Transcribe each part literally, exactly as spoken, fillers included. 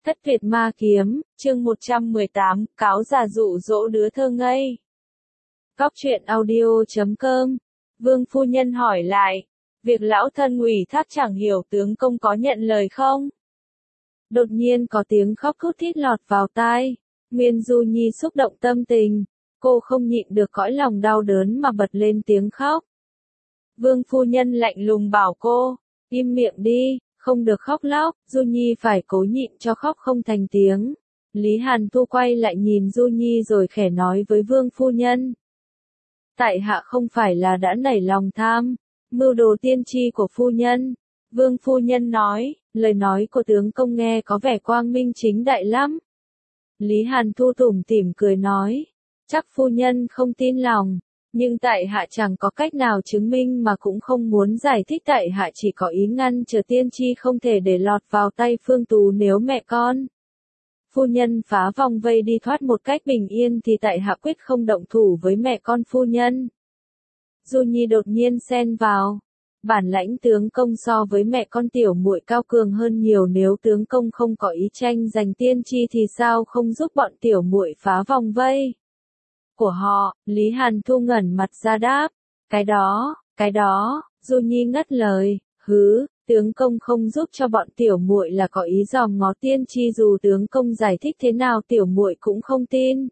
Thất Tuyệt Ma Kiếm, chương một trăm mười tám, cáo già dụ dỗ đứa thơ ngây. Góc truyện audio chấm com. Vương phu nhân hỏi lại, việc lão thân ủy thác chẳng hiểu tướng công có nhận lời không? Đột nhiên có tiếng khóc thút thít lọt vào tai. Nguyên Du Nhi xúc động tâm tình, cô không nhịn được cõi lòng đau đớn mà bật lên tiếng khóc. Vương phu nhân lạnh lùng bảo cô, im miệng đi, không được khóc lóc. Du Nhi phải cố nhịn cho khóc không thành tiếng. Lý Hàn Thu quay lại nhìn Du Nhi rồi khẽ nói với Vương phu nhân. Tại hạ không phải là đã nảy lòng tham, mưu đồ tiên tri của phu nhân. Vương phu nhân nói, lời nói của tướng công nghe có vẻ quang minh chính đại lắm. Lý Hàn Thu tủm tỉm cười nói, chắc phu nhân không tin lòng, nhưng tại hạ chẳng có cách nào chứng minh mà cũng không muốn giải thích, tại hạ chỉ có ý ngăn chờ tiên tri không thể để lọt vào tay Phương Tú nếu mẹ con phu nhân phá vòng vây đi thoát một cách bình yên thì tại hạ quyết không động thủ với mẹ con phu nhân. Du Nhi đột nhiên xen vào, bản lãnh tướng công so với mẹ con tiểu muội cao cường hơn nhiều, nếu tướng công không có ý tranh giành tiên tri thì sao không giúp bọn tiểu muội phá vòng vây của họ? Lý Hàn Thu ngẩn mặt ra đáp, cái đó, cái đó. Du Nhi ngắt lời, hứ, tướng công không giúp cho bọn tiểu muội là có ý dòm ngó tiên tri, dù tướng công giải thích thế nào tiểu muội cũng không tin.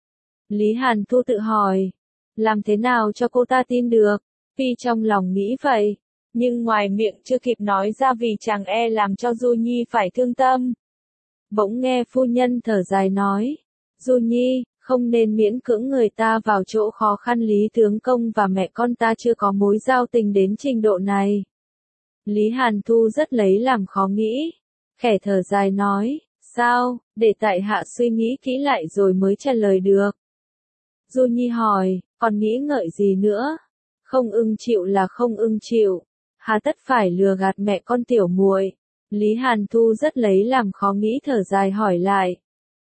Lý Hàn Thu tự hỏi, làm thế nào cho cô ta tin được? Phi trong lòng nghĩ vậy, nhưng ngoài miệng chưa kịp nói ra vì chàng e làm cho Du Nhi phải thương tâm. Bỗng nghe phu nhân thở dài nói, Du Nhi, không nên miễn cưỡng người ta vào chỗ khó khăn, Lý tướng công và mẹ con ta chưa có mối giao tình đến trình độ này. Lý Hàn Thu rất lấy làm khó nghĩ, khẽ thở dài nói, sao, để tại hạ suy nghĩ kỹ lại rồi mới trả lời được. Du Nhi hỏi, còn nghĩ ngợi gì nữa? Không ưng chịu là không ưng chịu, hà tất phải lừa gạt mẹ con tiểu muội? Lý Hàn Thu rất lấy làm khó nghĩ, thở dài hỏi lại.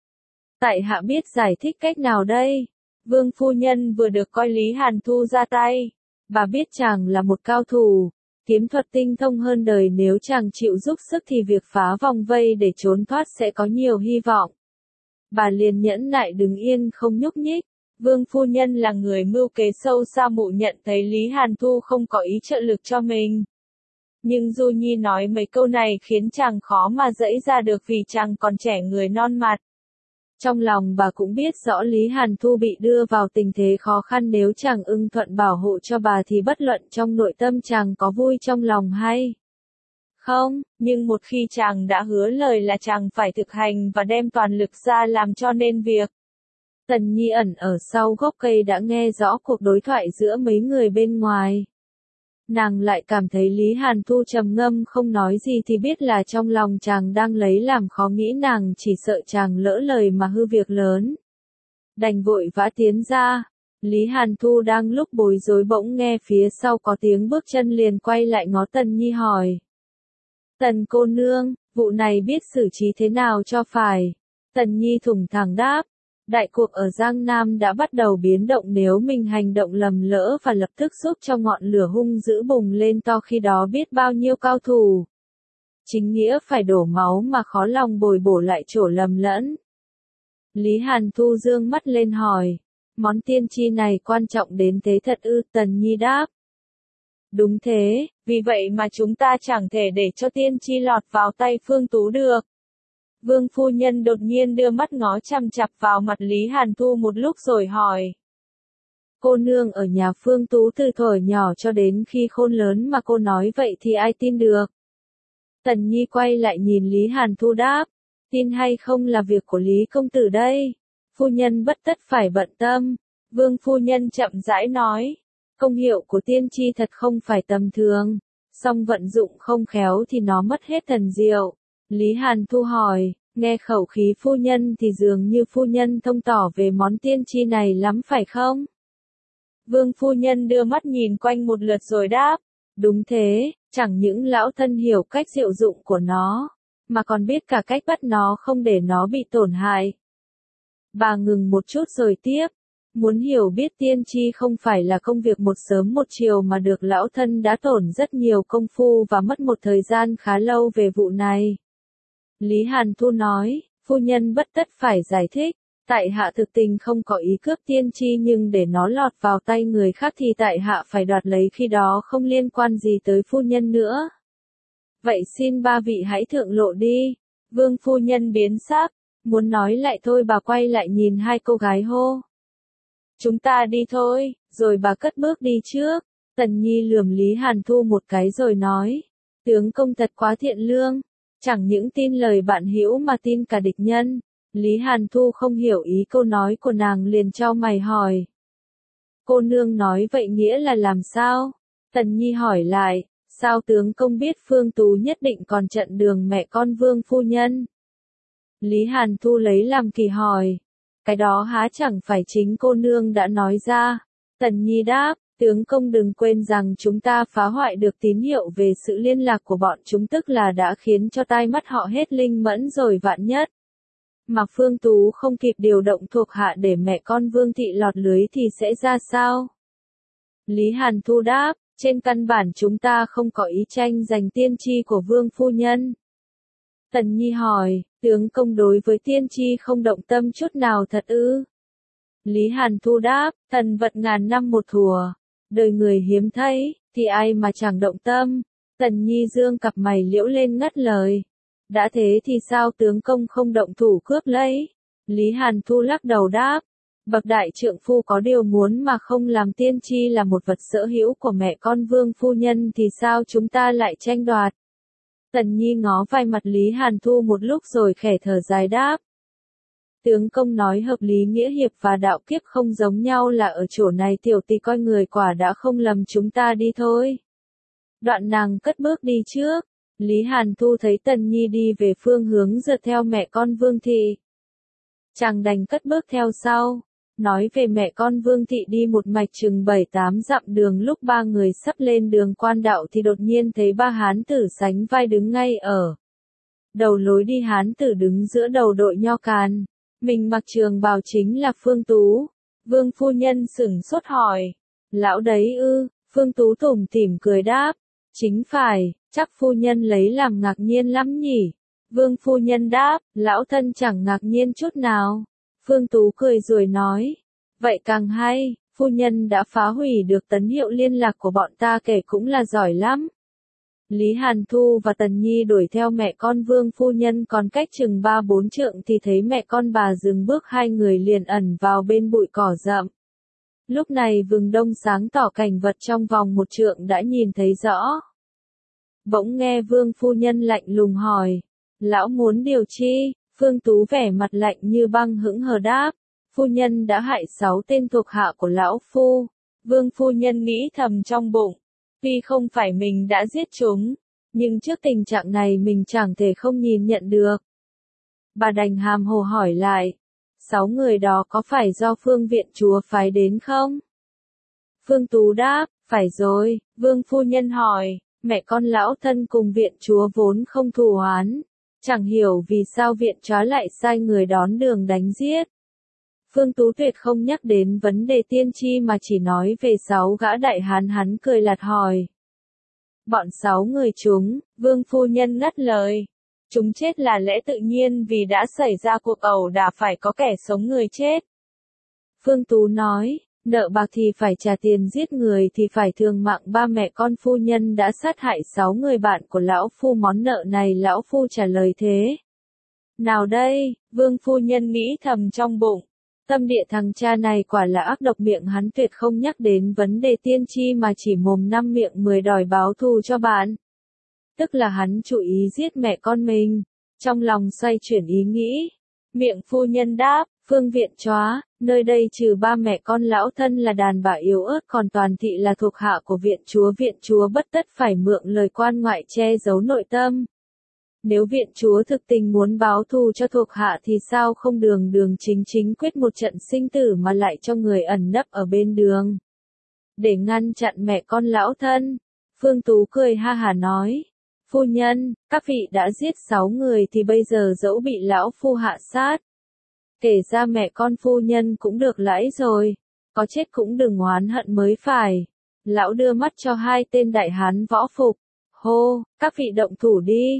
Tại hạ biết giải thích cách nào đây? Vương phu nhân vừa được coi Lý Hàn Thu ra tay, bà biết chàng là một cao thủ, kiếm thuật tinh thông hơn đời, nếu chàng chịu giúp sức thì việc phá vòng vây để trốn thoát sẽ có nhiều hy vọng. Bà liền nhẫn nại đứng yên không nhúc nhích. Vương phu nhân là người mưu kế sâu xa, mụ nhận thấy Lý Hàn Thu không có ý trợ lực cho mình. Nhưng Du Nhi nói mấy câu này khiến chàng khó mà dẫy ra được vì chàng còn trẻ người non mặt. Trong lòng bà cũng biết rõ Lý Hàn Thu bị đưa vào tình thế khó khăn, nếu chàng ưng thuận bảo hộ cho bà thì bất luận trong nội tâm chàng có vui trong lòng hay không, nhưng một khi chàng đã hứa lời là chàng phải thực hành và đem toàn lực ra làm cho nên việc. Tần Nhi ẩn ở sau gốc cây đã nghe rõ cuộc đối thoại giữa mấy người bên ngoài. Nàng lại cảm thấy Lý Hàn Thu trầm ngâm không nói gì thì biết là trong lòng chàng đang lấy làm khó nghĩ, nàng chỉ sợ chàng lỡ lời mà hư việc lớn. Đành vội vã tiến ra. Lý Hàn Thu đang lúc bối rối bỗng nghe phía sau có tiếng bước chân, liền quay lại ngó Tần Nhi hỏi. Tần cô nương, vụ này biết xử trí thế nào cho phải? Tần Nhi thủng thẳng đáp. Đại cuộc ở Giang Nam đã bắt đầu biến động, nếu mình hành động lầm lỡ và lập tức giúp cho ngọn lửa hung dữ bùng lên to, khi đó biết bao nhiêu cao thủ chính nghĩa phải đổ máu mà khó lòng bồi bổ lại chỗ lầm lẫn. Lý Hàn Thu dương mắt lên hỏi, món tiên tri này quan trọng đến thế thật ư? Tần Nhi đáp. Đúng thế, vì vậy mà chúng ta chẳng thể để cho tiên tri lọt vào tay Phương Tú được. Vương phu nhân đột nhiên đưa mắt ngó chằm chằm vào mặt Lý Hàn Thu một lúc rồi hỏi. Cô nương ở nhà Phương Tú từ thuở nhỏ cho đến khi khôn lớn mà cô nói vậy thì ai tin được? Tần Nhi quay lại nhìn Lý Hàn Thu đáp. Tin hay không là việc của Lý công tử đây. Phu nhân bất tất phải bận tâm. Vương phu nhân chậm rãi nói. Công hiệu của tiên tri thật không phải tầm thường, song vận dụng không khéo thì nó mất hết thần diệu. Lý Hàn Thu hỏi, nghe khẩu khí phu nhân thì dường như phu nhân thông tỏ về món tiên tri này lắm phải không? Vương phu nhân đưa mắt nhìn quanh một lượt rồi đáp, đúng thế, chẳng những lão thân hiểu cách diệu dụng của nó, mà còn biết cả cách bắt nó không để nó bị tổn hại. Bà ngừng một chút rồi tiếp, muốn hiểu biết tiên tri không phải là công việc một sớm một chiều mà được, lão thân đã tổn rất nhiều công phu và mất một thời gian khá lâu về vụ này. Lý Hàn Thu nói, phu nhân bất tất phải giải thích, tại hạ thực tình không có ý cướp tiên tri nhưng để nó lọt vào tay người khác thì tại hạ phải đoạt lấy, khi đó không liên quan gì tới phu nhân nữa. Vậy xin ba vị hãy thượng lộ đi. Vương phu nhân biến sắc, muốn nói lại thôi bà quay lại nhìn hai cô gái hô. Chúng ta đi thôi, rồi bà cất bước đi trước. Tần Nhi lườm Lý Hàn Thu một cái rồi nói, tướng công thật quá thiện lương, chẳng những tin lời bạn hữu mà tin cả địch nhân. Lý Hàn Thu không hiểu ý câu nói của nàng liền chau mày hỏi. Cô nương nói vậy nghĩa là làm sao? Tần Nhi hỏi lại, sao tướng công biết Phương Tú nhất định còn chặn đường mẹ con Vương phu nhân? Lý Hàn Thu lấy làm kỳ hỏi, cái đó há chẳng phải chính cô nương đã nói ra. Tần Nhi đáp, tướng công đừng quên rằng chúng ta phá hoại được tín hiệu về sự liên lạc của bọn chúng, tức là đã khiến cho tai mắt họ hết linh mẫn rồi, vạn nhất mà Phương Tú không kịp điều động thuộc hạ để mẹ con Vương thị lọt lưới thì sẽ ra sao? Lý Hàn Thu đáp, trên căn bản chúng ta không có ý tranh giành tiên tri của Vương phu nhân. Tần Nhi hỏi, tướng công đối với tiên tri không động tâm chút nào thật ư? Lý Hàn Thu đáp, thần vật ngàn năm một thùa, đời người hiếm thấy, thì ai mà chẳng động tâm. Tần Nhi dương cặp mày liễu lên ngắt lời. Đã thế thì sao tướng công không động thủ cướp lấy? Lý Hàn Thu lắc đầu đáp, bậc đại trượng phu có điều muốn mà không làm tiên tri là một vật sở hữu của mẹ con Vương phu nhân thì sao chúng ta lại tranh đoạt? Tần Nhi ngó vai mặt Lý Hàn Thu một lúc rồi khẽ thở dài đáp. Tướng công nói hợp lý, nghĩa hiệp và đạo kiếp không giống nhau là ở chỗ này, tiểu tỷ coi người quả đã không lầm, chúng ta đi thôi. Đoạn nàng cất bước đi trước. Lý Hàn Thu thấy Tần Nhi đi về phương hướng rượt theo mẹ con Vương thị, chàng đành cất bước theo sau. Nói về mẹ con Vương thị đi một mạch chừng bảy tám dặm đường, lúc ba người sắp lên đường quan đạo thì đột nhiên thấy ba hán tử sánh vai đứng ngay ở đầu lối đi. Hán tử đứng giữa đầu đội nho càn, mình mặc trường bào chính là Phương Tú. Vương phu nhân sửng sốt hỏi, lão đấy ư? Phương Tú tủm tỉm cười đáp, chính phải, chắc phu nhân lấy làm ngạc nhiên lắm nhỉ? Vương phu nhân đáp, lão thân chẳng ngạc nhiên chút nào. Phương Tú cười rồi nói, vậy càng hay, phu nhân đã phá hủy được tấn hiệu liên lạc của bọn ta, kể cũng là giỏi lắm. Lý Hàn Thu và Tần Nhi đuổi theo mẹ con Vương phu nhân còn cách chừng ba bốn trượng thì thấy mẹ con bà dừng bước, hai người liền ẩn vào bên bụi cỏ rậm. Lúc này vừng đông sáng tỏ, cảnh vật trong vòng một trượng đã nhìn thấy rõ. Bỗng nghe Vương phu nhân lạnh lùng hỏi, lão muốn điều chi? Phương Tú vẻ mặt lạnh như băng hững hờ đáp, phu nhân đã hại sáu tên thuộc hạ của lão phu. Vương phu nhân nghĩ thầm trong bụng, tuy không phải mình đã giết chúng, nhưng trước tình trạng này mình chẳng thể không nhìn nhận được. Bà đành hàm hồ hỏi lại, sáu người đó có phải do Phương viện chúa phái đến không? Phương Tú đáp, phải rồi. Vương phu nhân hỏi, mẹ con lão thân cùng viện chúa vốn không thù oán, chẳng hiểu vì sao viện chúa lại sai người đón đường đánh giết. Phương Tú tuyệt không nhắc đến vấn đề tiên tri mà chỉ nói về sáu gã đại hán. Hắn cười lạt hỏi, bọn sáu người chúng? Vương phu nhân ngắt lời, chúng chết là lẽ tự nhiên, vì đã xảy ra cuộc ẩu đả phải có kẻ sống người chết. Phương Tú nói, nợ bạc thì phải trả tiền, giết người thì phải thương mạng. Ba mẹ con phu nhân đã sát hại sáu người bạn của lão phu, món nợ này lão phu trả lời thế nào đây? Vương phu nhân nghĩ thầm trong bụng, tâm địa thằng cha này quả là ác độc, miệng hắn tuyệt không nhắc đến vấn đề tiên tri mà chỉ mồm năm miệng mười đòi báo thù cho bạn. Tức là hắn chủ ý giết mẹ con mình. Trong lòng xoay chuyển ý nghĩ, miệng phu nhân đáp, Phương viện chóa, nơi đây trừ ba mẹ con lão thân là đàn bà yếu ớt, còn toàn thị là thuộc hạ của viện chúa. Viện chúa bất tất phải mượn lời quan ngoại che giấu nội tâm. Nếu viện chúa thực tình muốn báo thù cho thuộc hạ thì sao không đường đường chính chính quyết một trận sinh tử mà lại cho người ẩn nấp ở bên đường để ngăn chặn mẹ con lão thân? Phương Tú cười ha hả nói, phu nhân, các vị đã giết sáu người thì bây giờ dẫu bị lão phu hạ sát, kể ra mẹ con phu nhân cũng được lãi rồi, có chết cũng đừng oán hận mới phải. Lão đưa mắt cho hai tên đại hán võ phục, hô, các vị động thủ đi.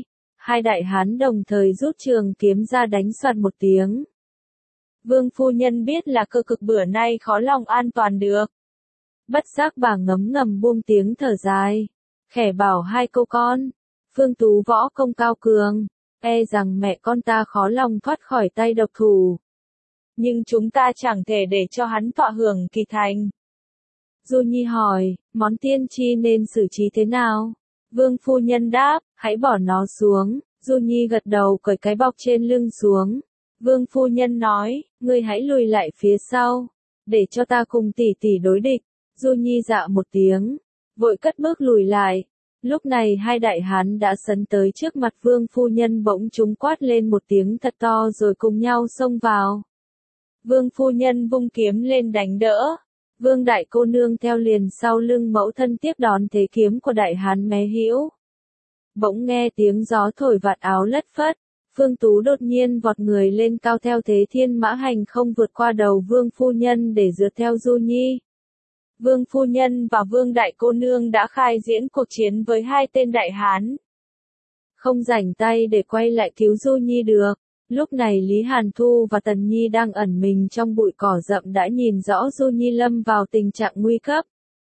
hai đại hán đồng thời rút trường kiếm ra đánh soạt một tiếng. Vương phu nhân biết là cơ cực bữa nay khó lòng an toàn được. Bất giác bà ngấm ngầm buông tiếng thở dài, khẽ bảo hai cô con, Phương Tú võ công cao cường, e rằng mẹ con ta khó lòng thoát khỏi tay độc thủ. Nhưng chúng ta chẳng thể để cho hắn thọ hưởng kỳ thành. Du Nhi hỏi, món tiên tri nên xử trí thế nào? Vương phu nhân đáp, hãy bỏ nó xuống. Du Nhi gật đầu cởi cái bọc trên lưng xuống. Vương phu nhân nói, ngươi hãy lùi lại phía sau, để cho ta cùng tỷ tỷ đối địch. Du Nhi dạ một tiếng, vội cất bước lùi lại. Lúc này hai đại hán đã sấn tới trước mặt vương phu nhân, bỗng chúng quát lên một tiếng thật to rồi cùng nhau xông vào. Vương phu nhân vung kiếm lên đánh đỡ. Vương đại cô nương theo liền sau lưng mẫu thân tiếp đón thế kiếm của đại hán mé hữu. Bỗng nghe tiếng gió thổi vạt áo lất phất. Phương Tú đột nhiên vọt người lên cao theo thế thiên mã hành không vượt qua đầu vương phu nhân để rượt theo Du Nhi. Vương phu nhân và vương đại cô nương đã khai diễn cuộc chiến với hai tên đại hán. Không rảnh tay để quay lại cứu Du Nhi được. Lúc này Lý Hàn Thu và Tần Nhi đang ẩn mình trong bụi cỏ rậm đã nhìn rõ Du Nhi lâm vào tình trạng nguy cấp.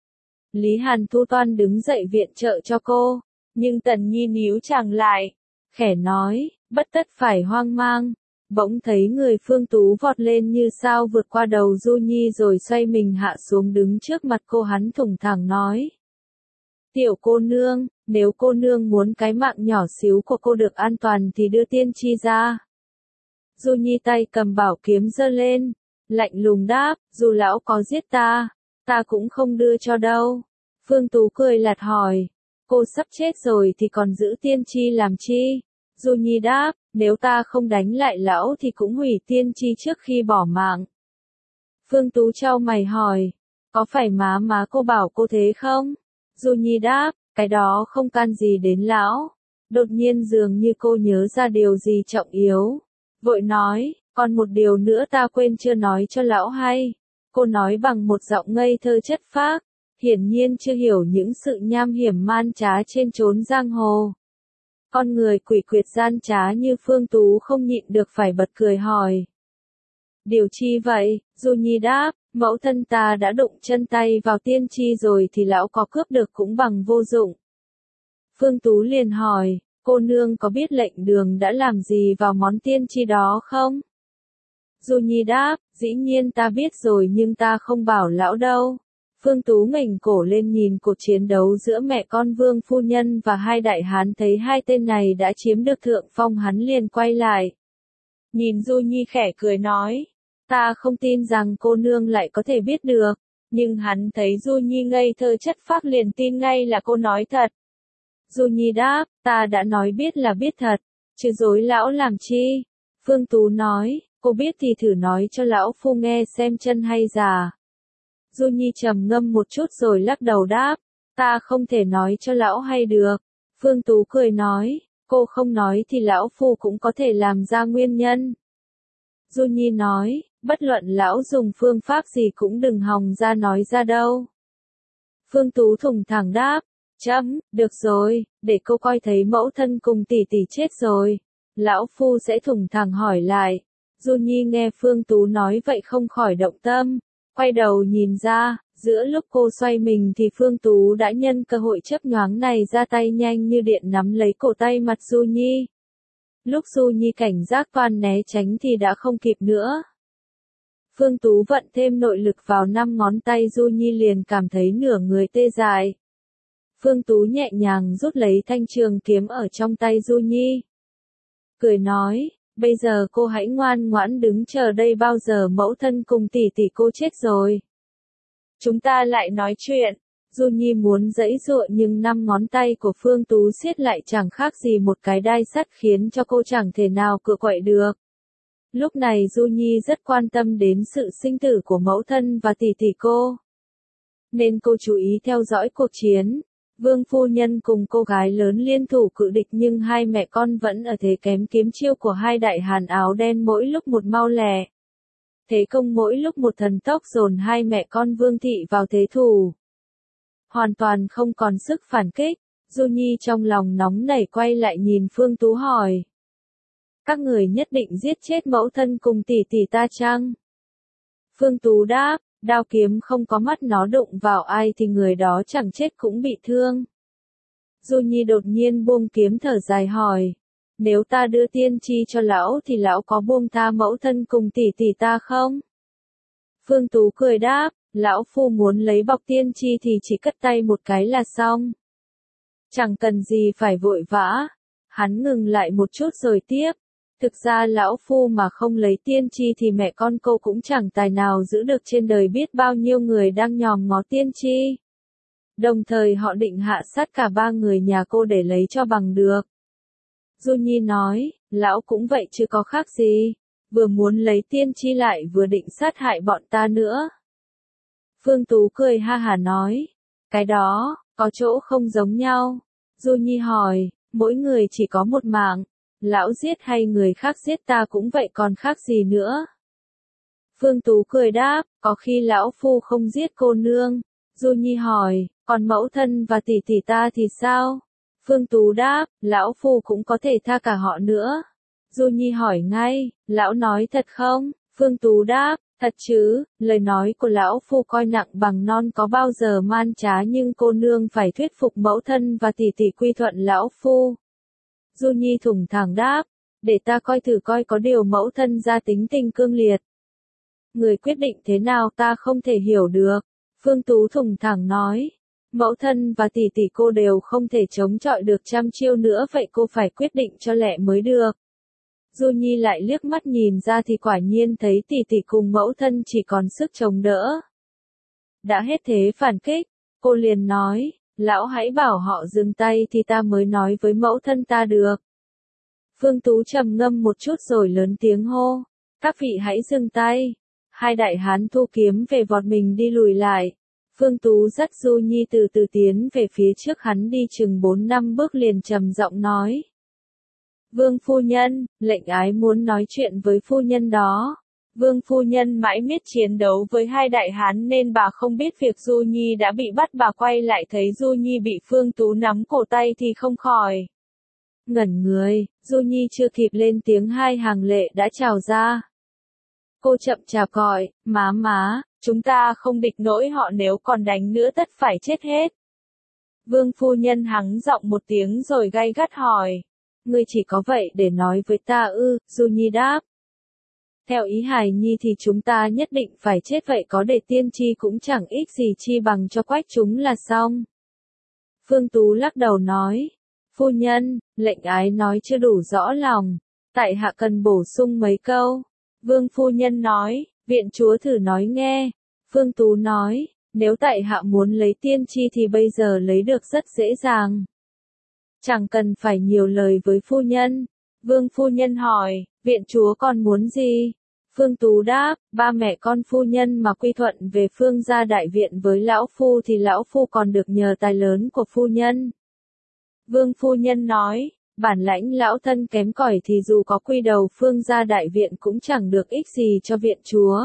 Lý Hàn Thu toan đứng dậy viện trợ cho cô, nhưng Tần Nhi níu chàng lại, khẽ nói, bất tất phải hoang mang. Bỗng thấy người Phương Tú vọt lên như sao vượt qua đầu Du Nhi rồi xoay mình hạ xuống đứng trước mặt cô, hắn thủng thẳng nói. Tiểu cô nương, nếu cô nương muốn cái mạng nhỏ xíu của cô được an toàn thì đưa tiên tri ra. Du Nhi tay cầm bảo kiếm giơ lên, lạnh lùng đáp, dù lão có giết ta, ta cũng không đưa cho đâu. Phương Tú cười lạt hỏi, cô sắp chết rồi thì còn giữ tiên tri làm chi? Du Nhi đáp, nếu ta không đánh lại lão thì cũng hủy tiên tri trước khi bỏ mạng. Phương Tú chau mày hỏi, có phải má má cô bảo cô thế không? Du Nhi đáp, cái đó không can gì đến lão. Đột nhiên dường như cô nhớ ra điều gì trọng yếu. Vội nói, còn một điều nữa ta quên chưa nói cho lão hay. Cô nói bằng một giọng ngây thơ chất phác, hiển nhiên chưa hiểu những sự nham hiểm man trá trên chốn giang hồ. Con người quỷ quyệt gian trá như Phương Tú không nhịn được phải bật cười hỏi. Điều chi vậy? Du Nhi đáp, mẫu thân ta đã đụng chân tay vào tiên tri rồi thì lão có cướp được cũng bằng vô dụng. Phương Tú liền hỏi, cô nương có biết lệnh đường đã làm gì vào món tiên tri đó không? Du Nhi đáp, dĩ nhiên ta biết rồi nhưng ta không bảo lão đâu. Phương Tú ngẩng cổ lên nhìn cuộc chiến đấu giữa mẹ con vương phu nhân và hai đại hán, thấy hai tên này đã chiếm được thượng phong, hắn liền quay lại. Nhìn Du Nhi khẽ cười nói, ta không tin rằng cô nương lại có thể biết được, nhưng hắn thấy Du Nhi ngây thơ chất phác liền tin ngay là cô nói thật. Du Nhi đáp, ta đã nói biết là biết thật, chứ dối lão làm chi. Phương Tú nói, cô biết thì thử nói cho lão phu nghe xem chân hay giả. Du Nhi trầm ngâm một chút rồi lắc đầu đáp, ta không thể nói cho lão hay được. Phương Tú cười nói, cô không nói thì lão phu cũng có thể làm ra nguyên nhân. Du Nhi nói, bất luận lão dùng phương pháp gì cũng đừng hòng ra nói ra đâu. Phương Tú thủng thẳng đáp, chấm, được rồi, để cô coi thấy mẫu thân cùng tỷ tỷ chết rồi. Lão phu sẽ thủng thẳng hỏi lại. Du Nhi nghe Phương Tú nói vậy không khỏi động tâm. Quay đầu nhìn ra, giữa lúc cô xoay mình thì Phương Tú đã nhân cơ hội chớp nhoáng này ra tay nhanh như điện nắm lấy cổ tay mặt Du Nhi. Lúc Du Nhi cảnh giác toan né tránh thì đã không kịp nữa. Phương Tú vận thêm nội lực vào năm ngón tay Du Nhi liền cảm thấy nửa người tê dại. Phương Tú nhẹ nhàng rút lấy thanh trường kiếm ở trong tay Du Nhi. Cười nói, bây giờ cô hãy ngoan ngoãn đứng chờ đây, bao giờ mẫu thân cùng tỷ tỷ cô chết rồi. Chúng ta lại nói chuyện. Du Nhi muốn giãy giụa nhưng năm ngón tay của Phương Tú siết lại chẳng khác gì một cái đai sắt khiến cho cô chẳng thể nào cựa quậy được. Lúc này Du Nhi rất quan tâm đến sự sinh tử của mẫu thân và tỷ tỷ cô. Nên cô chú ý theo dõi cuộc chiến. Vương phu nhân cùng cô gái lớn liên thủ cự địch nhưng hai mẹ con vẫn ở thế kém kiếm chiêu của hai đại hàn áo đen, mỗi lúc một mau lẹ. Thế công mỗi lúc một thần tốc dồn hai mẹ con Vương thị vào thế thủ. Hoàn toàn không còn sức phản kích. Du Nhi trong lòng nóng nảy quay lại nhìn Phương Tú hỏi. Các người nhất định giết chết mẫu thân cùng tỷ tỷ ta chăng? Phương Tú đáp, đao kiếm không có mắt nó đụng vào ai thì người đó chẳng chết cũng bị thương. Du Nhi đột nhiên buông kiếm thở dài hỏi. Nếu ta đưa tiên tri cho lão thì lão có buông tha mẫu thân cùng tỷ tỷ ta không? Phương Tú cười đáp, lão phu muốn lấy bọc tiên tri thì chỉ cất tay một cái là xong. Chẳng cần gì phải vội vã. Hắn ngừng lại một chút rồi tiếp. Thực ra lão phu mà không lấy tiên tri thì mẹ con cô cũng chẳng tài nào giữ được trên đời biết bao nhiêu người đang nhòm ngó tiên tri. Đồng thời họ định hạ sát cả ba người nhà cô để lấy cho bằng được. Du Nhi nói, lão cũng vậy chứ có khác gì, vừa muốn lấy tiên tri lại vừa định sát hại bọn ta nữa. Phương Tú cười ha hà nói, cái đó, có chỗ không giống nhau. Du Nhi hỏi, mỗi người chỉ có một mạng, lão giết hay người khác giết ta cũng vậy còn khác gì nữa. Phương Tú cười đáp, có khi lão phu không giết cô nương. Du Nhi hỏi, còn mẫu thân và tỷ tỷ ta thì sao? Phương Tú đáp, lão phu cũng có thể tha cả họ nữa. Du Nhi hỏi ngay, lão nói thật không? Phương Tú đáp, thật chứ, lời nói của lão phu coi nặng bằng non có bao giờ man trá nhưng cô nương phải thuyết phục mẫu thân và tỷ tỷ quy thuận lão phu. Du Nhi thủng thẳng đáp, để ta coi thử coi có điều mẫu thân ra tính tình cương liệt. Người quyết định thế nào ta không thể hiểu được. Phương Tú thủng thẳng nói, mẫu thân và tỷ tỷ cô đều không thể chống chọi được trăm chiêu nữa vậy cô phải quyết định cho lẹ mới được. Du Nhi lại liếc mắt nhìn ra thì quả nhiên thấy tỷ tỷ cùng mẫu thân chỉ còn sức chống đỡ. Đã hết thế phản kích, cô liền nói, lão hãy bảo họ dừng tay thì ta mới nói với mẫu thân ta được. Phương Tú trầm ngâm một chút rồi lớn tiếng hô, các vị hãy dừng tay. Hai đại hán thu kiếm về vọt mình đi lùi lại. Phương Tú dắt Du Nhi từ từ tiến về phía trước hắn đi chừng bốn năm bước liền trầm giọng nói. Vương phu nhân, lệnh ái muốn nói chuyện với phu nhân đó. Vương phu nhân mãi miết chiến đấu với hai đại hán nên bà không biết việc Du Nhi đã bị bắt, bà quay lại thấy Du Nhi bị Phương Tú nắm cổ tay thì không khỏi ngẩn người. Du Nhi chưa kịp lên tiếng hai hàng lệ đã trào ra. Cô chậm chạp gọi, má má, chúng ta không địch nổi họ nếu còn đánh nữa tất phải chết hết. Vương phu nhân hắng giọng một tiếng rồi gay gắt hỏi, ngươi chỉ có vậy để nói với ta ư? Du Nhi đáp. Theo ý hài nhi thì chúng ta nhất định phải chết vậy có để tiên tri cũng chẳng ích gì chi bằng cho quách chúng là xong. Phương Tú lắc đầu nói, phu nhân, lệnh ái nói chưa đủ rõ lòng, tại hạ cần bổ sung mấy câu. Vương phu nhân nói, viện chúa thử nói nghe. Phương Tú nói, nếu tại hạ muốn lấy tiên tri thì bây giờ lấy được rất dễ dàng. Chẳng cần phải nhiều lời với phu nhân. Vương phu nhân hỏi, viện chúa còn muốn gì? Phương Tú đáp, ba mẹ con phu nhân mà quy thuận về Phương gia đại viện với lão phu thì lão phu còn được nhờ tài lớn của phu nhân. Vương phu nhân nói, bản lãnh lão thân kém cỏi thì dù có quy đầu Phương gia đại viện cũng chẳng được ích gì cho viện chúa.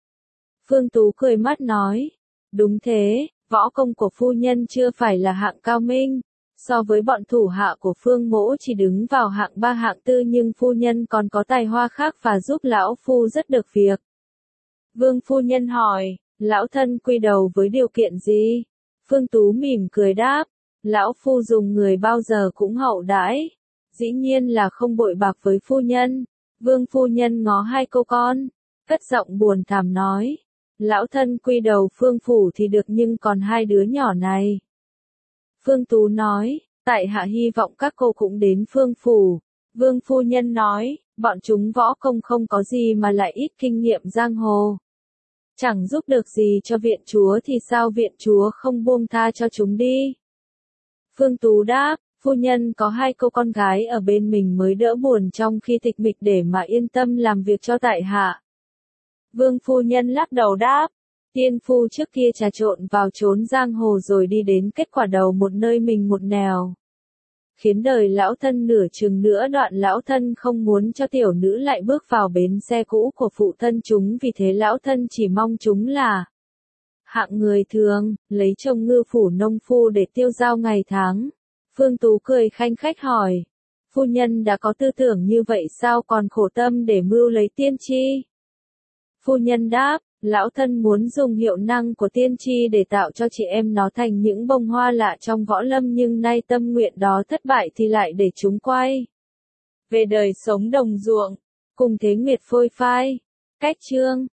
Phương Tú cười mắt nói, đúng thế, võ công của phu nhân chưa phải là hạng cao minh, so với bọn thủ hạ của Phương mỗ chỉ đứng vào hạng ba hạng tư nhưng phu nhân còn có tài hoa khác và giúp lão phu rất được việc. Vương phu nhân hỏi, lão thân quy đầu với điều kiện gì? Phương Tú mỉm cười đáp, lão phu dùng người bao giờ cũng hậu đãi. Dĩ nhiên là không bội bạc với phu nhân. Vương phu nhân ngó hai cô con, cất giọng buồn thảm nói, lão thân quy đầu Phương phủ thì được nhưng còn hai đứa nhỏ này. Phương Tú nói, tại hạ hy vọng các cô cũng đến Phương phủ. Vương phu nhân nói, bọn chúng võ công không có gì mà lại ít kinh nghiệm giang hồ. Chẳng giúp được gì cho viện chúa thì sao viện chúa không buông tha cho chúng đi. Phương Tú đáp, phu nhân có hai cô con gái ở bên mình mới đỡ buồn trong khi tịch mịch để mà yên tâm làm việc cho tại hạ. Vương phu nhân lắc đầu đáp, tiên phu trước kia trà trộn vào trốn giang hồ rồi đi đến kết quả đầu một nơi mình một nẻo. Khiến đời lão thân nửa chừng nữa đoạn lão thân không muốn cho tiểu nữ lại bước vào bến xe cũ của phụ thân chúng vì thế lão thân chỉ mong chúng là hạng người thường, lấy chồng ngư phủ nông phu để tiêu dao ngày tháng. Phương Tú cười khanh khách hỏi. Phu nhân đã có tư tưởng như vậy sao còn khổ tâm để mưu lấy tiên tri? Phu nhân đáp, lão thân muốn dùng hiệu năng của tiên tri để tạo cho chị em nó thành những bông hoa lạ trong võ lâm nhưng nay tâm nguyện đó thất bại thì lại để chúng quay về đời sống đồng ruộng, cùng thế nguyệt phôi phai. Cách chương